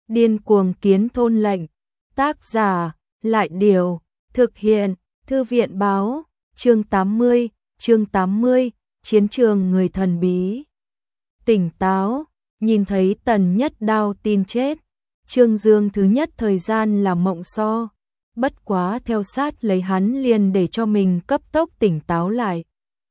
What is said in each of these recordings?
Điên cuồng kiến thôn lệnh. Tác giả, Lại Điều. Thực hiện, Thư viện báo. Chương 80, Chiến trường người thần bí. Tỉnh táo, nhìn thấy Tần Nhất Đao tin chết. Trương Dương thứ nhất thời gian là mộng so. Bất quá theo sát lấy hắn liền để cho mình cấp tốc tỉnh táo lại.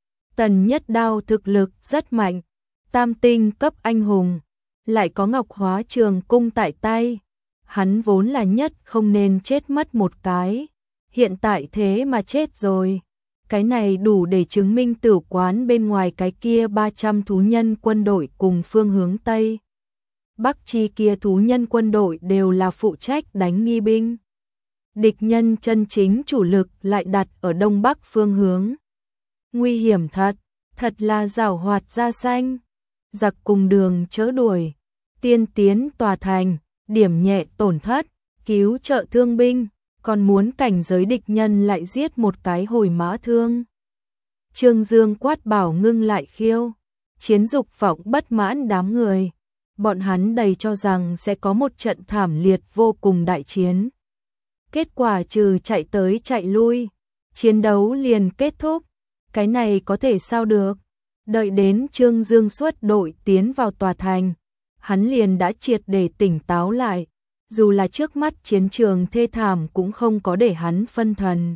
Tần Nhất Đao thực lực rất mạnh, tam tinh cấp anh hùng, lại có Ngọc Hóa Trường Cung tại tay. Hắn vốn là nhất không nên chết mất một cái, hiện tại thế mà chết rồi. Cái này đủ để chứng minh tử quán bên ngoài cái kia 300 thú nhân quân đội cùng phương hướng Tây Bắc chi kia thú nhân quân đội đều là phụ trách đánh nghi binh. Địch nhân chân chính chủ lực lại đặt ở Đông Bắc phương hướng. Nguy hiểm thật, thật là giảo hoạt da xanh. Giặc cùng đường chớ đuổi, tiên tiến tòa thành, điểm nhẹ tổn thất, cứu trợ thương binh, còn muốn cảnh giới địch nhân lại giết một cái hồi mã thương. Trương Dương quát bảo ngưng lại khiêu, chiến dục vọng bất mãn đám người. Bọn hắn đầy cho rằng sẽ có một trận thảm liệt vô cùng đại chiến. Kết quả trừ chạy tới chạy lui, chiến đấu liền kết thúc. Cái này có thể sao được? Đợi đến Trương Dương xuất đội tiến vào tòa thành, hắn liền đã triệt để tỉnh táo lại. Dù là trước mắt chiến trường thê thảm cũng không có để hắn phân thần.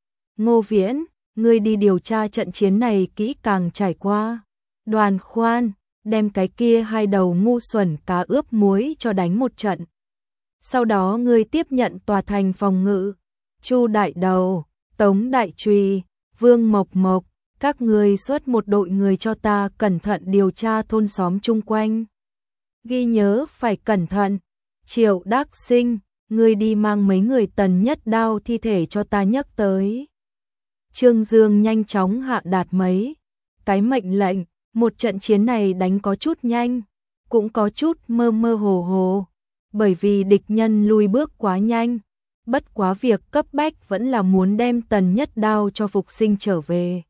Ngô Viễn, ngươi đi điều tra trận chiến này kỹ càng trải qua. Đoàn Khoan, đem cái kia hai đầu ngu xuẩn cá ướp muối cho đánh một trận. Sau đó ngươi tiếp nhận tòa thành phòng ngự. Chu Đại Đầu, Tống Đại Trùy, Vương Mộc Mộc, các ngươi xuất một đội người cho ta cẩn thận điều tra thôn xóm chung quanh. Ghi nhớ phải cẩn thận. Triệu Đắc Sinh, ngươi đi mang mấy người Tần Nhất Đao thi thể cho ta nhấc tới. Trương Dương nhanh chóng hạ đạt mấy cái mệnh lệnh. Một trận chiến này đánh có chút nhanh, cũng có chút mơ mơ hồ hồ, bởi vì địch nhân lùi bước quá nhanh. Bất quá việc cấp bách vẫn là muốn đem Tần Nhất Đao cho phục sinh trở về.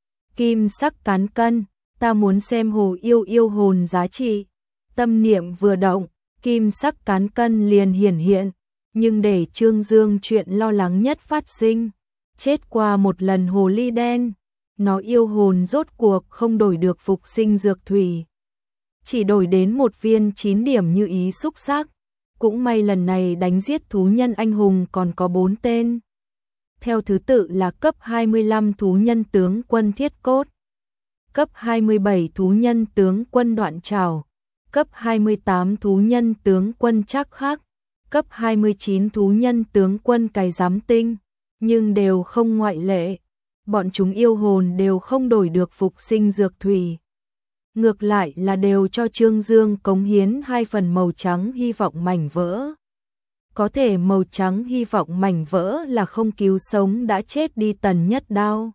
Kim sắc cán cân, ta muốn xem hồ yêu hồn giá trị. Tâm niệm vừa động, kim sắc cán cân liền hiển hiện, nhưng để Trương Dương chuyện lo lắng nhất phát sinh. Chết qua một lần hồ ly đen, nó yêu hồn rốt cuộc không đổi được phục sinh dược thủy, chỉ đổi đến một viên 9 điểm như ý xúc sắc. Cũng may lần này đánh giết thú nhân anh hùng còn có 4 tên. Theo thứ tự là cấp 25 thú nhân tướng quân Thiết Cốt, cấp 27 thú nhân tướng quân Đoạn Trảo, cấp 28 thú nhân tướng quân Trác Khắc, cấp 29 thú nhân tướng quân Cái Giám Tinh, nhưng đều không ngoại lệ. Bọn chúng yêu hồn đều không đổi được phục sinh dược thủy. Ngược lại là đều cho Trương Dương cống hiến 2 phần màu trắng hy vọng mảnh vỡ. Có thể màu trắng hy vọng mảnh vỡ là không cứu sống đã chết đi Tần Nhất Đao.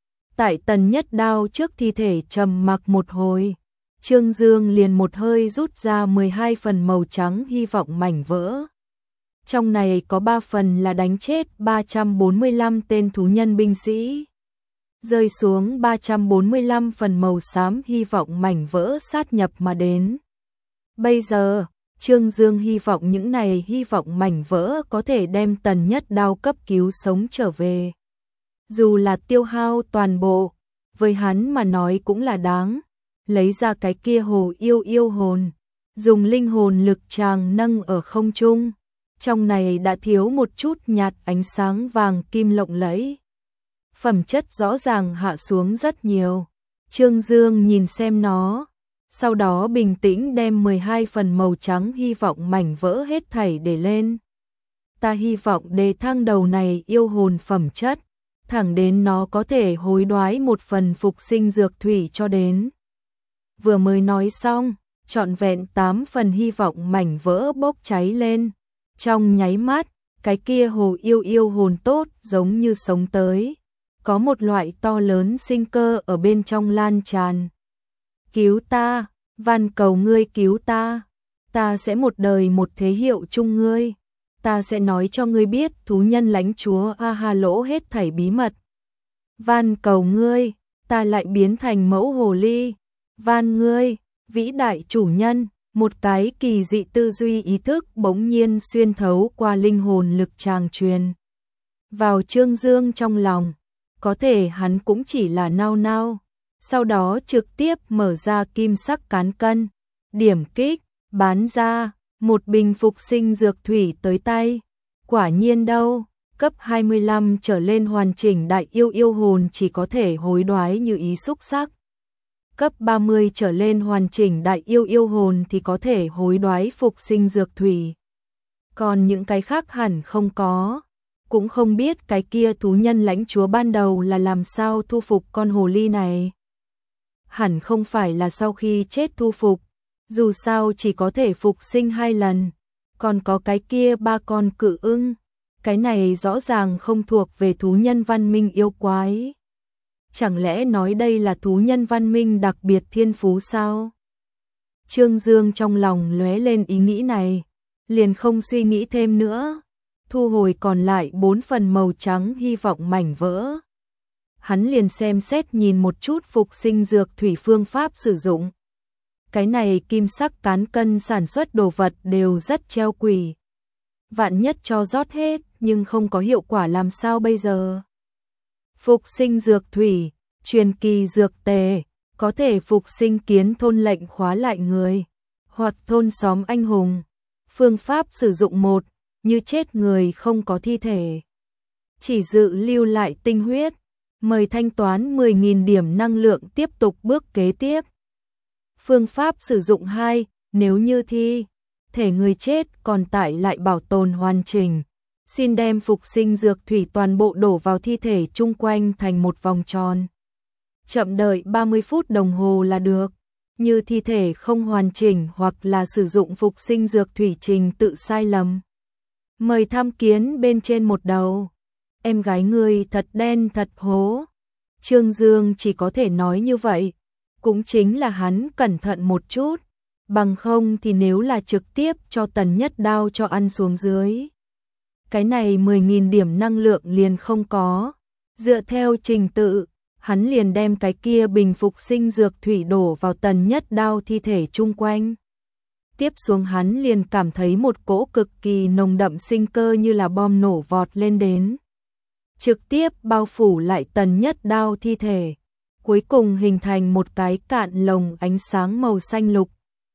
Tại Tần Nhất Đao trước thi thể trầm mặc một hồi, Trương Dương liền một hơi rút ra 12 phần màu trắng hy vọng mảnh vỡ. Trong này có 3 phần là đánh chết 345 tên thú nhân binh sĩ. Rơi xuống 345 phần màu xám hy vọng mảnh vỡ sát nhập mà đến. Bây giờ, Trương Dương hy vọng những này hy vọng mảnh vỡ có thể đem Tần Nhất Đao cấp cứu sống trở về. Dù là tiêu hao toàn bộ, với hắn mà nói cũng là đáng. Lấy ra cái kia hồ yêu hồn, dùng linh hồn lực tràng nâng ở không trung. Trong này đã thiếu một chút nhạt ánh sáng vàng kim lộng lẫy. Phẩm chất rõ ràng hạ xuống rất nhiều. Trương Dương nhìn xem nó, sau đó bình tĩnh đem 12 phần màu trắng hy vọng mảnh vỡ hết thảy để lên. Ta hy vọng đề thăng đầu này yêu hồn phẩm chất, thẳng đến nó có thể hối đoái một phần phục sinh dược thủy cho đến. Vừa mới nói xong, trọn vẹn 8 phần hy vọng mảnh vỡ bốc cháy lên. Trong nháy mắt, cái kia hồ yêu hồn tốt giống như sống tới. Có một loại to lớn sinh cơ ở bên trong lan tràn. Cứu ta, van cầu ngươi cứu ta. Ta sẽ một đời một thế hiệu chung ngươi. Ta sẽ nói cho ngươi biết thú nhân lãnh chúa A-ha lỗ hết thảy bí mật. Van cầu ngươi, ta lại biến thành mẫu hồ ly. Van ngươi, vĩ đại chủ nhân, Một cái kỳ dị tư duy ý thức bỗng nhiên xuyên thấu qua linh hồn lực tràng truyền vào Trương Dương trong lòng. Có thể hắn cũng chỉ là nao nao, sau đó trực tiếp mở ra kim sắc cán cân, điểm kích, bán ra, một bình phục sinh dược thủy tới tay. Quả nhiên đâu, cấp 25 trở lên hoàn chỉnh đại yêu hồn chỉ có thể hối đoái như ý xúc sắc. Cấp 30 trở lên hoàn chỉnh đại yêu hồn thì có thể hối đoái phục sinh dược thủy. Còn những cái khác hẳn không có. Cũng không biết cái kia thú nhân lãnh chúa ban đầu là làm sao thu phục con hồ ly này. Hẳn không phải là sau khi chết thu phục, dù sao chỉ có thể phục sinh 2 lần. Còn có cái kia 3 con cự ưng, cái này rõ ràng không thuộc về thú nhân văn minh yêu quái. Chẳng lẽ nói đây là thú nhân văn minh đặc biệt thiên phú sao? Trương Dương trong lòng lóe lên ý nghĩ này, liền không suy nghĩ thêm nữa, thu hồi còn lại 4 phần màu trắng hy vọng mảnh vỡ. Hắn liền xem xét nhìn một chút phục sinh dược thủy phương pháp sử dụng. Cái này kim sắc cán cân sản xuất đồ vật đều rất treo quỷ. Vạn nhất cho rót hết nhưng không có hiệu quả làm sao bây giờ? Phục sinh dược thủy, truyền kỳ dược tề, có thể phục sinh kiến thôn lệnh khóa lại người, hoặc thôn xóm anh hùng. Phương pháp sử dụng 1, như chết người không có thi thể, chỉ dự lưu lại tinh huyết, mời thanh toán 10.000 điểm năng lượng tiếp tục bước kế tiếp. Phương pháp sử dụng 2, nếu như thi thể người chết còn tại lại bảo tồn hoàn chỉnh, xin đem phục sinh dược thủy toàn bộ đổ vào thi thể chung quanh thành một vòng tròn. Chậm đợi 30 phút đồng hồ là được. Như thi thể không hoàn chỉnh hoặc là sử dụng phục sinh dược thủy trình tự sai lầm, mời tham kiến bên trên một đầu. Em gái ngươi thật đen thật hố. Trương Dương chỉ có thể nói như vậy. Cũng chính là hắn cẩn thận một chút, bằng không thì nếu là trực tiếp cho Tần Nhất Đao cho ăn xuống dưới, cái này 10.000 điểm năng lượng liền không có. Dựa theo trình tự, hắn liền đem cái kia bình phục sinh dược thủy đổ vào Tần Nhất Đao thi thể chung quanh. Tiếp xuống hắn liền cảm thấy một cỗ cực kỳ nồng đậm sinh cơ như là bom nổ vọt lên đến, trực tiếp bao phủ lại Tần Nhất Đao thi thể, cuối cùng hình thành một cái cạn lồng ánh sáng màu xanh lục.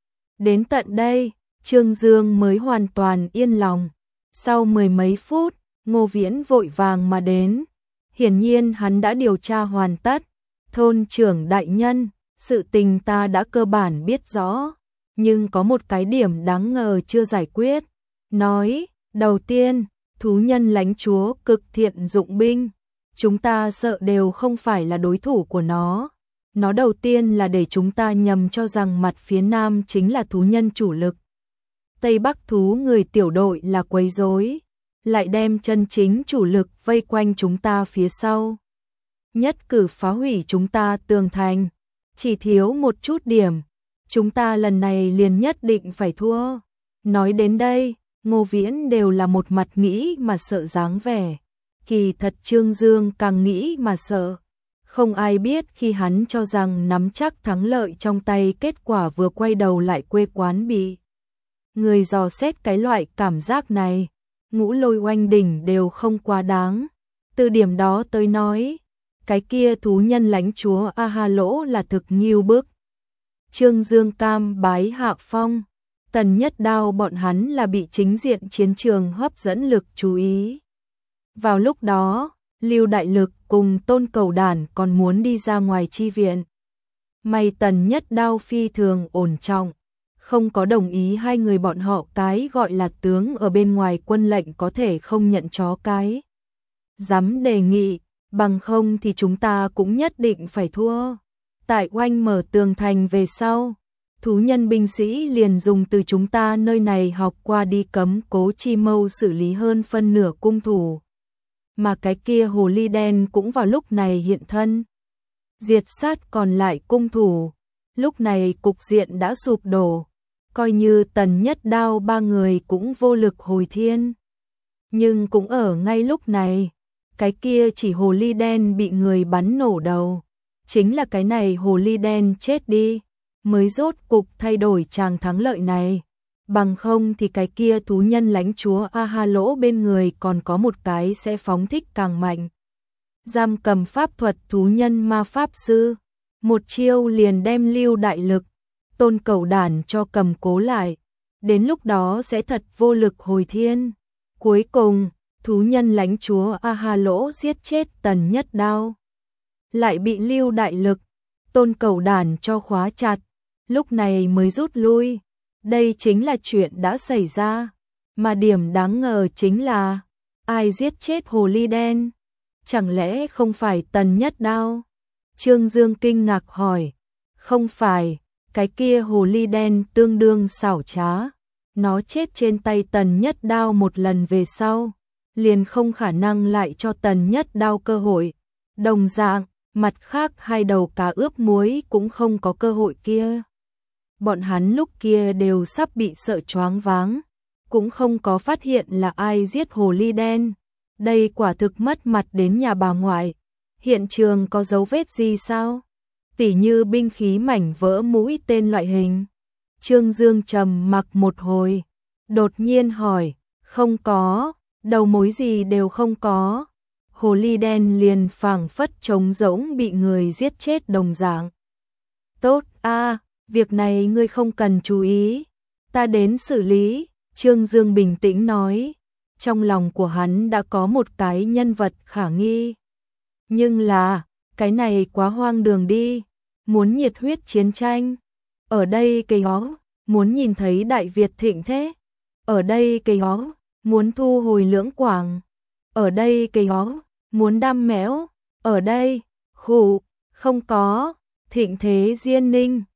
Đến tận đây, Trương Dương mới hoàn toàn yên lòng. Sau 10 mấy phút, Ngô Viễn vội vàng mà đến. Hiển nhiên hắn đã điều tra hoàn tất. Thôn trưởng đại nhân, sự tình ta đã cơ bản biết rõ, nhưng có một cái điểm đáng ngờ chưa giải quyết. Nói, đầu tiên, thú nhân lãnh chúa cực thiện dụng binh, chúng ta sợ đều không phải là đối thủ của nó. Nó đầu tiên là để chúng ta nhầm cho rằng mặt phía nam chính là thú nhân chủ lực, Tây Bắc thú người tiểu đội là quấy rối, lại đem chân chính chủ lực vây quanh chúng ta phía sau, nhất cử phá hủy chúng ta tường thành, chỉ thiếu một chút điểm, chúng ta lần này liền nhất định phải thua. Nói đến đây, Ngô Viễn đều là một mặt nghĩ mà sợ dáng vẻ, kỳ thật Trương Dương càng nghĩ mà sợ. Không ai biết khi hắn cho rằng nắm chắc thắng lợi trong tay, kết quả vừa quay đầu lại quê quán bị người dò xét. Cái loại cảm giác này, Ngũ Lôi oanh đỉnh đều không quá đáng. Từ điểm đó tới nói, cái kia thú nhân lãnh chúa A Ha Lỗ là thực nghiêu bức. Trương Dương cam bái hạ phong, Tần Nhất Đao bọn hắn là bị chính diện chiến trường hấp dẫn lực chú ý. Vào lúc đó, Lưu Đại Lực cùng Tôn Cầu Đản còn muốn đi ra ngoài chi viện. May Tần Nhất Đao phi thường ổn trọng, không có đồng ý hai người bọn họ cái gọi là tướng ở bên ngoài quân lệnh có thể không nhận chó cái. Dám đề nghị, bằng không thì chúng ta cũng nhất định phải thua. Tại oanh mở tường thành về sau, thú nhân binh sĩ liền dùng từ chúng ta nơi này học qua đi cấm cố chi mâu xử lý hơn phân nửa cung thủ. Mà cái kia hồ ly đen cũng vào lúc này hiện thân, diệt sát còn lại cung thủ. Lúc này cục diện đã sụp đổ, coi như Tần Nhất Đao ba người cũng vô lực hồi thiên. Nhưng cũng ở ngay lúc này, cái kia chỉ hồ ly đen bị người bắn nổ đầu. Chính là cái này hồ ly đen chết đi, mới rốt cục thay đổi tràng thắng lợi này. Bằng không thì cái kia thú nhân lãnh chúa A Ha Lỗ bên người còn có một cái sẽ phóng thích càng mạnh. Giam cầm pháp thuật thú nhân ma pháp sư, một chiêu liền đem Lưu Đại Lực, Tôn Cẩu Đản cho cầm cố lại, đến lúc đó sẽ thật vô lực hồi thiên. Cuối cùng, thú nhân lãnh chúa A Ha Lỗ giết chết Tần Nhất Đao, lại bị Lưu Đại Lực, Tôn Cẩu Đản cho khóa chặt, lúc này mới rút lui. Đây chính là chuyện đã xảy ra, mà điểm đáng ngờ chính là ai giết chết hồ ly đen? Chẳng lẽ không phải Tần Nhất Đao? Trương Dương kinh ngạc hỏi. Không phải, cái kia hồ ly đen tương đương xảo trá. Nó chết trên tay Tần Nhất Đao một lần về sau, liền không khả năng lại cho Tần Nhất Đao cơ hội. Đồng dạng, mặt khác hai đầu cá ướp muối cũng không có cơ hội kia. Bọn hắn lúc kia đều sắp bị sợ choáng váng, cũng không có phát hiện là ai giết hồ ly đen. Đây quả thực mất mặt đến nhà bà ngoại. Hiện trường có dấu vết gì sao? Tỉ như binh khí mảnh vỡ mũi tên loại hình. Trương Dương trầm mặc một hồi, đột nhiên hỏi, không có, đầu mối gì đều không có. Hồ ly đen liền phảng phất trống rỗng bị người giết chết đồng dạng. Tốt a, việc này ngươi không cần chú ý, ta đến xử lý. Trương Dương bình tĩnh nói, trong lòng của hắn đã có một cái nhân vật khả nghi. Nhưng là, cái này quá hoang đường đi, muốn nhiệt huyết chiến tranh. Ở đây cây ó, muốn nhìn thấy Đại Việt thịnh thế. Ở đây cây ó, muốn thu hồi Lưỡng Quảng. Ở đây cây ó, muốn đam mẽo. Ở đây, khụ, không có, thịnh thế Diên Ninh.